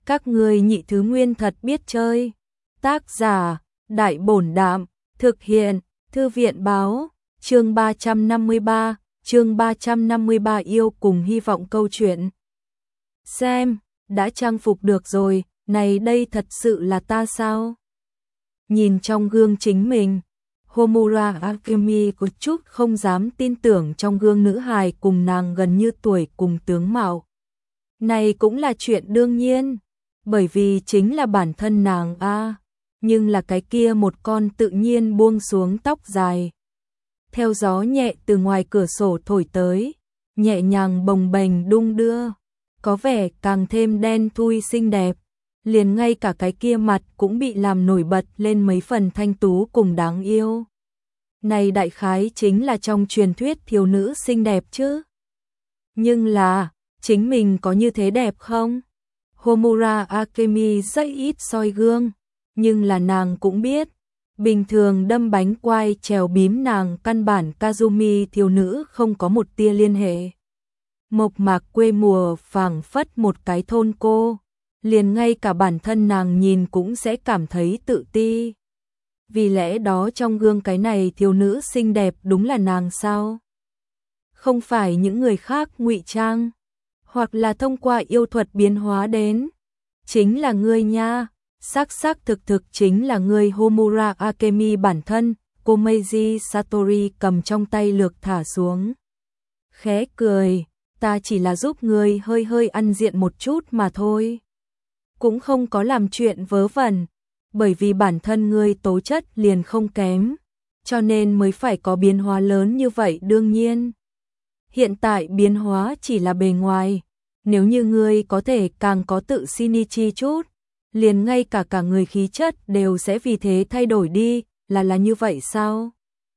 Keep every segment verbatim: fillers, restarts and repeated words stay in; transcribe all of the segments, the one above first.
Các ngươi nhị thứ nguyên thật biết chơi. Tác giả, Đại Bổn Đạm, thực hiện, Thư viện Báo, chương ba trăm năm mươi ba, chương ba trăm năm mươi ba yêu cùng hy vọng câu chuyện. Xem, đã trang phục được rồi, này đây thật sự là ta sao? Nhìn trong gương chính mình, Homura Akemi có chút không dám tin tưởng trong gương nữ hài cùng nàng gần như tuổi cùng tướng mạo. Này cũng là chuyện đương nhiên, bởi vì chính là bản thân nàng a, nhưng là cái kia một con tự nhiên buông xuống tóc dài. Theo gió nhẹ từ ngoài cửa sổ thổi tới, nhẹ nhàng bồng bềnh đung đưa, có vẻ càng thêm đen thui xinh đẹp, liền ngay cả cái kia mặt cũng bị làm nổi bật lên mấy phần thanh tú cùng đáng yêu. Này đại khái chính là trong truyền thuyết thiếu nữ xinh đẹp chứ. Nhưng là, chính mình có như thế đẹp không? Homura Akemi rất ít soi gương, nhưng là nàng cũng biết, bình thường đâm bánh quai trèo bím nàng căn bản Kazumi thiếu nữ không có một tia liên hệ. Mộc mạc quê mùa phảng phất một cái thôn cô, liền ngay cả bản thân nàng nhìn cũng sẽ cảm thấy tự ti. Vì lẽ đó trong gương cái này thiếu nữ xinh đẹp đúng là nàng sao? Không phải những người khác ngụy trang, hoặc là thông qua yêu thuật biến hóa đến. Chính là ngươi nha, xác xác thực thực chính là ngươi. Homura Akemi bản thân, Komeiji Satori cầm trong tay lược thả xuống. Khẽ cười, ta chỉ là giúp ngươi hơi hơi ăn diện một chút mà thôi. Cũng không có làm chuyện vớ vẩn, bởi vì bản thân ngươi tố chất liền không kém, cho nên mới phải có biến hóa lớn như vậy đương nhiên. Hiện tại biến hóa chỉ là bề ngoài, nếu như ngươi có thể càng có tự shinichi chút, liền ngay cả cả người khí chất đều sẽ vì thế thay đổi đi, là là như vậy sao?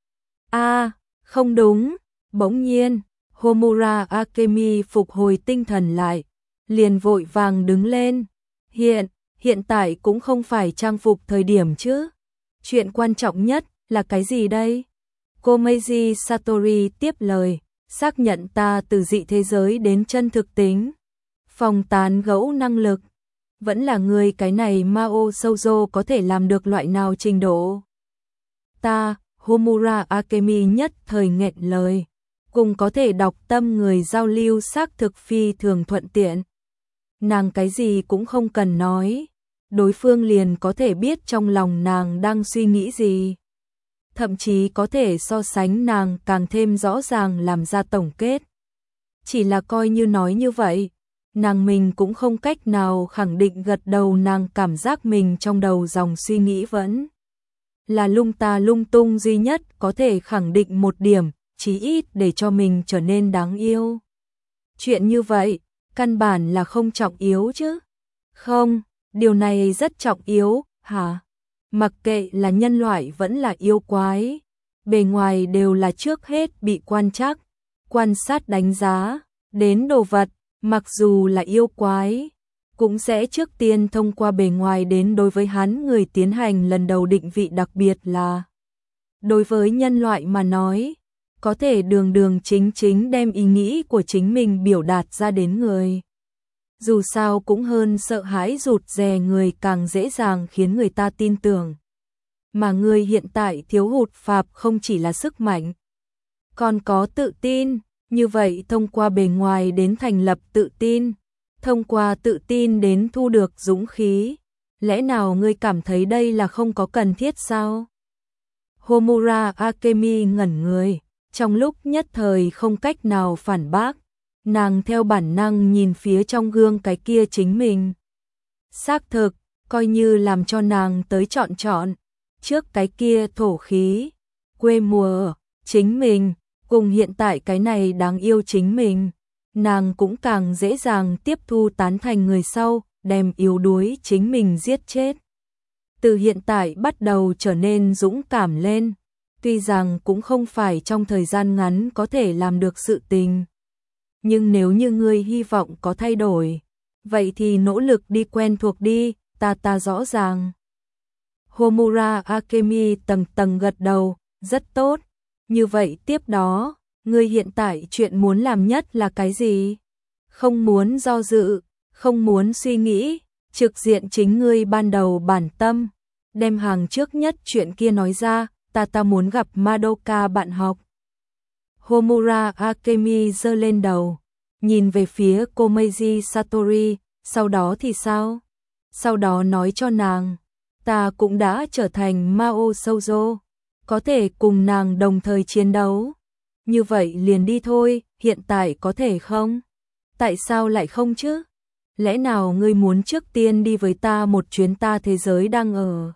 A, à, không đúng, bỗng nhiên, Homura Akemi phục hồi tinh thần lại, liền vội vàng đứng lên. Hiện, hiện tại cũng không phải trang phục thời điểm chứ. Chuyện quan trọng nhất là cái gì đây? Komeiji Satori tiếp lời, xác nhận ta từ dị thế giới đến chân thực tính. Phòng tán gẫu năng lực, vẫn là người cái này Mao Shoujo có thể làm được loại nào trình độ? Ta, Homura Akemi nhất thời nghẹn lời, cùng có thể đọc tâm người giao lưu xác thực phi thường thuận tiện. Nàng cái gì cũng không cần nói, đối phương liền có thể biết trong lòng nàng đang suy nghĩ gì. Thậm chí có thể so sánh nàng càng thêm rõ ràng làm ra tổng kết. Chỉ là coi như nói như vậy, nàng mình cũng không cách nào khẳng định gật đầu, nàng cảm giác mình trong đầu dòng suy nghĩ vẫn là lung ta lung tung, duy nhất có thể khẳng định một điểm, chí ít để cho mình trở nên đáng yêu. Chuyện như vậy, căn bản là không trọng yếu chứ. Không, điều này rất trọng yếu, hả? Mặc kệ là nhân loại vẫn là yêu quái, bề ngoài đều là trước hết bị quan trắc, quan sát đánh giá, đến đồ vật, mặc dù là yêu quái, cũng sẽ trước tiên thông qua bề ngoài đến đối với hắn người tiến hành lần đầu định vị, đặc biệt là đối với nhân loại mà nói, có thể đường đường chính chính đem ý nghĩ của chính mình biểu đạt ra đến người. Dù sao cũng hơn sợ hãi rụt rè người càng dễ dàng khiến người ta tin tưởng. Mà người hiện tại thiếu hụt phạp không chỉ là sức mạnh, còn có tự tin, như vậy thông qua bề ngoài đến thành lập tự tin, thông qua tự tin đến thu được dũng khí, lẽ nào ngươi cảm thấy đây là không có cần thiết sao? Homura Akemi ngẩn người, trong lúc nhất thời không cách nào phản bác, nàng theo bản năng nhìn phía trong gương cái kia chính mình. Xác thực, coi như làm cho nàng tới chọn chọn, trước cái kia thổ khí, quê mùa, chính mình, cùng hiện tại cái này đáng yêu chính mình, nàng cũng càng dễ dàng tiếp thu tán thành người sau, đem yếu đuối chính mình giết chết. Từ hiện tại bắt đầu trở nên dũng cảm lên, tuy rằng cũng không phải trong thời gian ngắn có thể làm được sự tình. Nhưng nếu như ngươi hy vọng có thay đổi, vậy thì nỗ lực đi, quen thuộc đi, ta ta rõ ràng. Homura Akemi tầng tầng gật đầu, rất tốt. Như vậy tiếp đó, ngươi hiện tại chuyện muốn làm nhất là cái gì? Không muốn do dự, không muốn suy nghĩ, Trực diện chính ngươi ban đầu bản tâm, đem hàng trước nhất chuyện kia nói ra, ta ta muốn gặp Madoka bạn học. Homura Akemi giơ lên đầu, nhìn về phía Komeiji Satori, sau đó thì sao? Sau đó nói cho nàng, ta cũng đã trở thành Mao Shoujo, có thể cùng nàng đồng thời chiến đấu. Như vậy liền đi thôi, hiện tại có thể không? Tại sao lại không chứ? Lẽ nào ngươi muốn trước tiên đi với ta một chuyến, ta thế giới đang ở?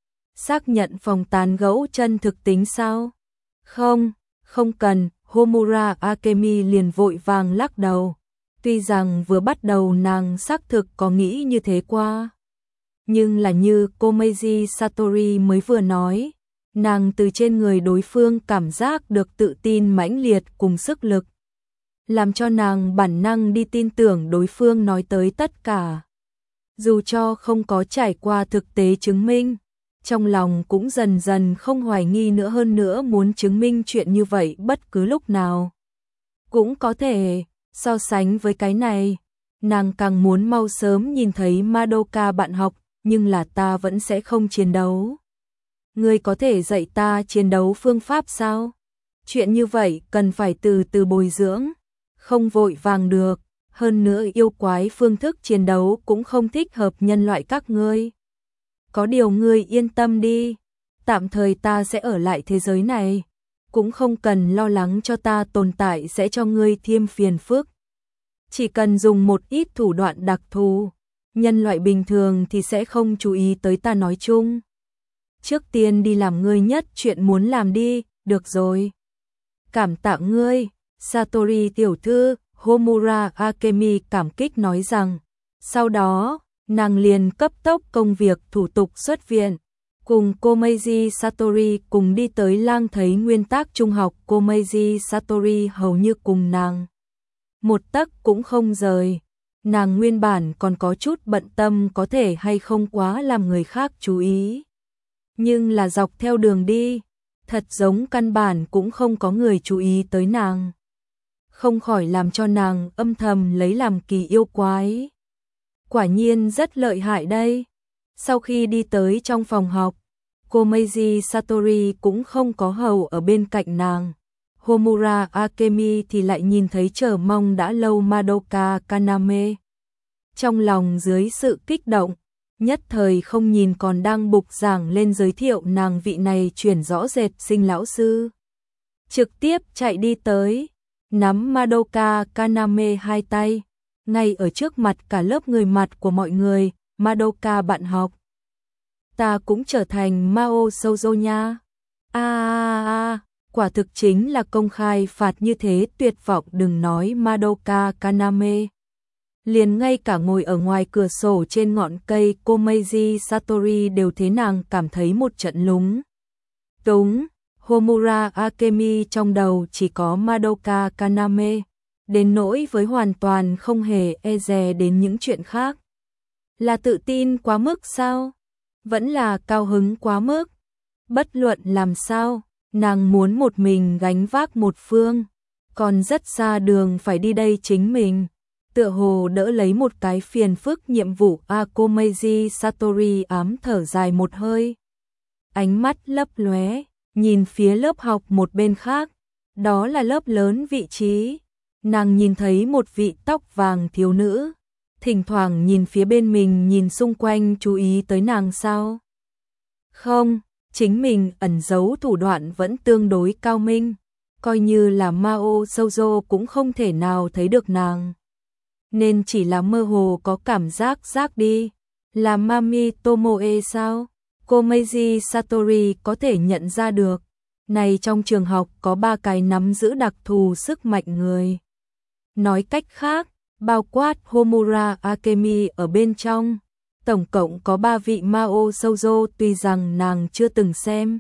Xác nhận phòng tán gẫu chân thực tính sao? Không, không cần, Homura Akemi liền vội vàng lắc đầu. Tuy rằng vừa bắt đầu nàng xác thực có nghĩ như thế qua, nhưng là như Komeiji Satori mới vừa nói, nàng từ trên người đối phương cảm giác được tự tin mãnh liệt cùng sức lực, làm cho nàng bản năng đi tin tưởng đối phương nói tới tất cả. Dù cho không có trải qua thực tế chứng minh, trong lòng cũng dần dần không hoài nghi nữa, hơn nữa muốn chứng minh chuyện như vậy bất cứ lúc nào cũng có thể. So sánh với cái này, nàng càng muốn mau sớm nhìn thấy Madoka bạn học, nhưng là ta vẫn sẽ không chiến đấu. Ngươi có thể dạy ta chiến đấu phương pháp sao? Chuyện như vậy cần phải từ từ bồi dưỡng, không vội vàng được, hơn nữa yêu quái phương thức chiến đấu cũng không thích hợp nhân loại các ngươi. Có điều ngươi yên tâm đi, tạm thời ta sẽ ở lại thế giới này, cũng không cần lo lắng cho ta tồn tại sẽ cho ngươi thêm phiền phức. Chỉ cần dùng một ít thủ đoạn đặc thù, nhân loại bình thường thì sẽ không chú ý tới ta nói chung. Trước tiên đi làm ngươi nhất chuyện muốn làm đi, được rồi. Cảm tạ ngươi, Satori tiểu thư, Homura Akemi cảm kích nói rằng. Sau đó, nàng liền cấp tốc công việc thủ tục xuất viện, cùng Komeiji Satori cùng đi tới Lang Thấy Nguyên Tác Trung học. Komeiji Satori hầu như cùng nàng một tấc cũng không rời. Nàng nguyên bản còn có chút bận tâm có thể hay không quá làm người khác chú ý, nhưng là dọc theo đường đi, thật giống căn bản cũng không có người chú ý tới nàng, không khỏi làm cho nàng âm thầm lấy làm kỳ yêu quái. Quả nhiên rất lợi hại đây. Sau khi đi tới trong phòng học, Komeiji Satori cũng không có hầu ở bên cạnh nàng. Homura Akemi thì lại nhìn thấy chờ mong đã lâu Madoka Kaname. Trong lòng dưới sự kích động, nhất thời không nhìn còn đang bục giảng lên giới thiệu nàng vị này chuyển rõ rệt sinh lão sư. Trực tiếp chạy đi tới, nắm Madoka Kaname hai tay, ngay ở trước mặt cả lớp người mặt của mọi người. Madoka bạn học, ta cũng trở thành Mao Shoujo nha. A a a, quả thực chính là công khai phạt như thế, tuyệt vọng. Đừng nói Madoka Kaname, liền ngay cả ngồi ở ngoài cửa sổ trên ngọn cây Komeiji Satori đều thế nàng cảm thấy một trận lúng túng. Homura Akemi trong đầu chỉ có Madoka Kaname, đến nỗi với hoàn toàn không hề e dè đến những chuyện khác. Là tự tin quá mức sao? Vẫn là cao hứng quá mức? Bất luận làm sao, nàng muốn một mình gánh vác một phương, còn rất xa đường phải đi đây chính mình. Tựa hồ đỡ lấy một cái phiền phức nhiệm vụ. A Komeiji Satori ám thở dài một hơi, ánh mắt lấp lóe, nhìn phía lớp học một bên khác, đó là lớp lớn vị trí. Nàng nhìn thấy một vị tóc vàng thiếu nữ, thỉnh thoảng nhìn phía bên mình, nhìn xung quanh chú ý tới nàng sao? Không, chính mình ẩn giấu thủ đoạn vẫn tương đối cao minh, coi như là Mao Shoujo cũng không thể nào thấy được nàng, nên chỉ là mơ hồ có cảm giác giác đi. Là Mami Tomoe sao? Komeiji Satori có thể nhận ra được, này trong trường học có ba cái nắm giữ đặc thù sức mạnh người. Nói cách khác, bao quát Homura Akemi ở bên trong, tổng cộng có ba vị Mao Shoujo. Tuy rằng nàng chưa từng xem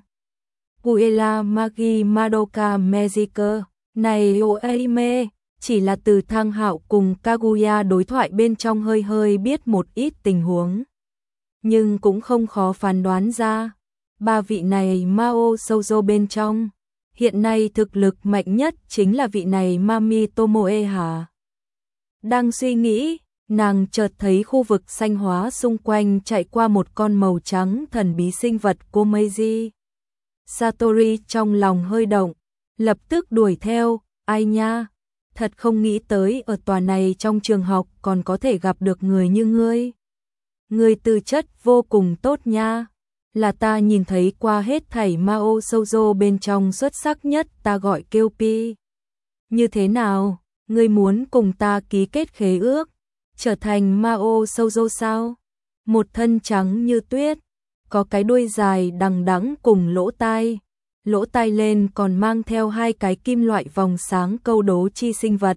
Guela Magi Madoka Magica này anime, chỉ là từ Thang Hạo cùng Kaguya đối thoại bên trong hơi hơi biết một ít tình huống, nhưng cũng không khó phán đoán ra, ba vị này Mao Shoujo bên trong, hiện nay thực lực mạnh nhất chính là vị này Mami Tomoe hả? Đang suy nghĩ, Nàng chợt thấy khu vực xanh hóa xung quanh chạy qua một con màu trắng thần bí sinh vật Komeiji. Satori trong lòng hơi động, lập tức đuổi theo, ai nha, thật không nghĩ tới ở tòa này trong trường học còn có thể gặp được người như ngươi. Ngươi tư chất vô cùng tốt nha, là ta nhìn thấy qua hết thảy Mao Shoujo bên trong xuất sắc nhất, ta gọi Kyopi. Như thế nào, ngươi muốn cùng ta ký kết khế ước, trở thành Mao Shoujo sao? Một thân trắng như tuyết, có cái đuôi dài đằng đẵng cùng lỗ tai, lỗ tai lên còn mang theo hai cái kim loại vòng sáng câu đố chi sinh vật.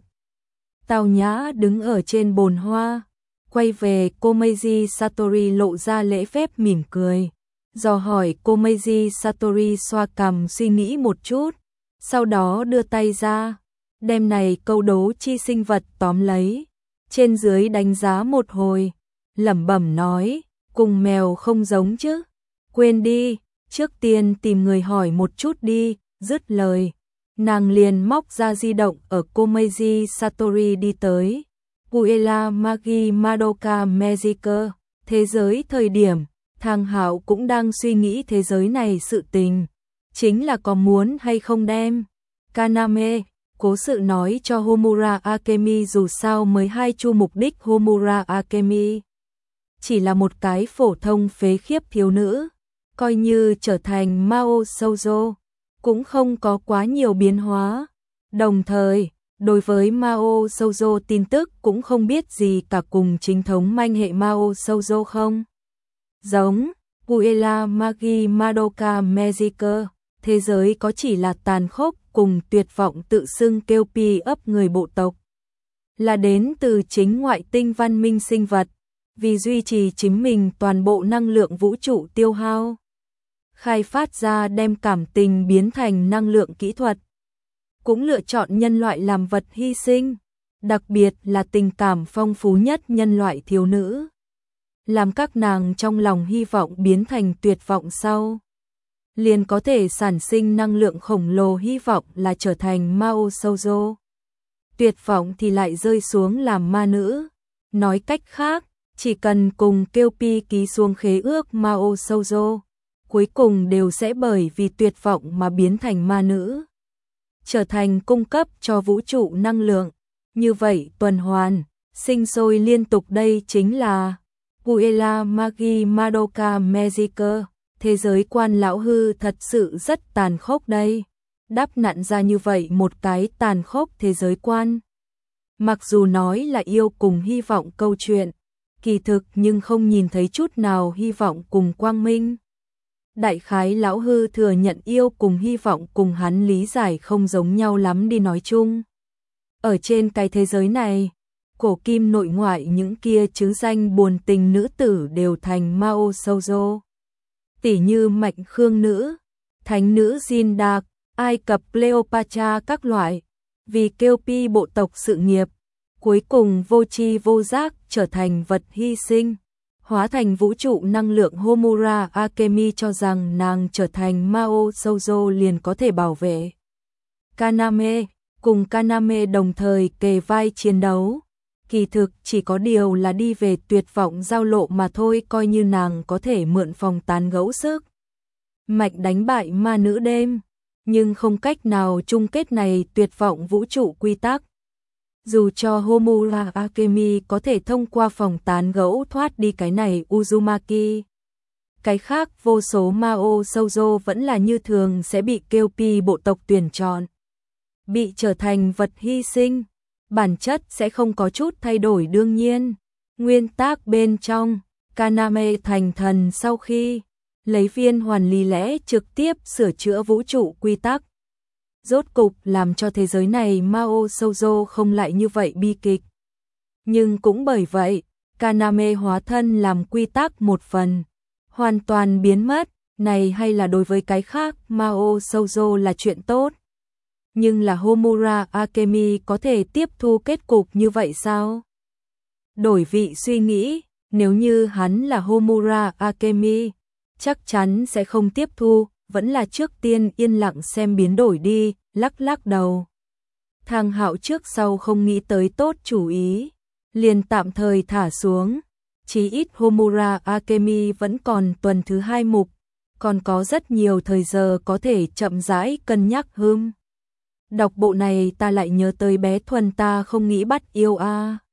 Tào Nhã đứng ở trên bồn hoa, quay về Komeiji Satori lộ ra lễ phép mỉm cười, dò hỏi. Komeiji Satori xoa cằm suy nghĩ một chút, sau đó đưa tay ra, đem này câu đố chi sinh vật tóm lấy, trên dưới đánh giá một hồi, lẩm bẩm nói, cùng mèo không giống chứ, quên đi, trước tiên tìm người hỏi một chút đi, dứt lời. Nàng liền móc ra di động ở Komeiji Satori đi tới. Puella Magi Madoka Magica, thế giới thời điểm, Thang Hạo cũng đang suy nghĩ thế giới này sự tình, chính là có muốn hay không đem. Kaname, cố sự nói cho Homura Akemi, dù sao mới hai chu mục đích Homura Akemi chỉ là một cái phổ thông phế khiếp thiếu nữ, coi như trở thành Mao Shoujo cũng không có quá nhiều biến hóa. Đồng thời, đối với Mao Shoujo tin tức cũng không biết gì cả, cùng chính thống manh hệ Mao Shoujo không giống. Puella Magi Madoka Magica, thế giới có chỉ là tàn khốc cùng tuyệt vọng tự xưng Kyopi ấp người bộ tộc, là đến từ chính ngoại tinh văn minh sinh vật, vì duy trì chính mình toàn bộ năng lượng vũ trụ tiêu hao, khai phát ra đem cảm tình biến thành năng lượng kỹ thuật, cũng lựa chọn nhân loại làm vật hy sinh, đặc biệt là tình cảm phong phú nhất nhân loại thiếu nữ, làm các nàng trong lòng hy vọng biến thành tuyệt vọng sau, liền có thể sản sinh năng lượng khổng lồ, hy vọng là trở thành Mao Shoujo. Tuyệt vọng thì lại rơi xuống làm ma nữ. Nói cách khác, chỉ cần cùng Kyopi ký xuống khế ước Mao Shoujo, cuối cùng đều sẽ bởi vì tuyệt vọng mà biến thành ma nữ, trở thành cung cấp cho vũ trụ năng lượng. Như vậy tuần hoàn, sinh sôi liên tục, đây chính là Puella Magi Madoka Magica. Thế giới quan lão hư thật sự rất tàn khốc đây. Đáp nặn ra như vậy một cái tàn khốc thế giới quan. Mặc dù nói là yêu cùng hy vọng câu chuyện, kỳ thực nhưng không nhìn thấy chút nào hy vọng cùng quang minh. Đại khái lão hư thừa nhận yêu cùng hy vọng cùng hắn lý giải không giống nhau lắm đi, nói chung. Ở trên cái thế giới này, cổ kim nội ngoại những kia chứ danh buồn tình nữ tử đều thành Mao Shoujo. Tỷ như Mạch Khương nữ, Thánh nữ Jin Dark, Ai Cập Cleopatra các loại, vì Kyopi bộ tộc sự nghiệp, cuối cùng vô tri vô giác trở thành vật hy sinh, hóa thành vũ trụ năng lượng. Homura Akemi cho rằng nàng trở thành Mao Shoujo liền có thể bảo vệ Kaname, cùng Kaname đồng thời kề vai chiến đấu. Kỳ thực chỉ có điều là đi về tuyệt vọng giao lộ mà thôi, coi như nàng có thể mượn phòng tán gẫu sức mạnh đánh bại ma nữ đêm, nhưng không cách nào chung kết này tuyệt vọng vũ trụ quy tắc. Dù cho Homura Akemi có thể thông qua phòng tán gẫu thoát đi cái này Uzumaki, cái khác vô số Mao Shoujo vẫn là như thường sẽ bị Kyopi bộ tộc tuyển chọn, bị trở thành vật hy sinh. Bản chất sẽ không có chút thay đổi. Đương nhiên, nguyên tắc bên trong, Kaname thành thần sau khi lấy viên hoàn lý lẽ trực tiếp sửa chữa vũ trụ quy tắc, rốt cục làm cho thế giới này Mao Shoujo không lại như vậy bi kịch. Nhưng cũng bởi vậy, Kaname hóa thân làm quy tắc một phần, hoàn toàn biến mất. Này hay là đối với cái khác Mao Shoujo là chuyện tốt. Nhưng là Homura Akemi có thể tiếp thu kết cục như vậy sao? Đổi vị suy nghĩ, nếu như hắn là Homura Akemi, chắc chắn sẽ không tiếp thu, vẫn là trước tiên yên lặng xem biến đổi đi, lắc lắc đầu. Thang Hạo trước sau không nghĩ tới tốt chủ ý, liền tạm thời thả xuống. Chí ít Homura Akemi vẫn còn tuần thứ hai mục, còn có rất nhiều thời giờ có thể chậm rãi cân nhắc hưm. Đọc bộ này ta lại nhớ tới bé Thuần ta không nghĩ bắt yêu a.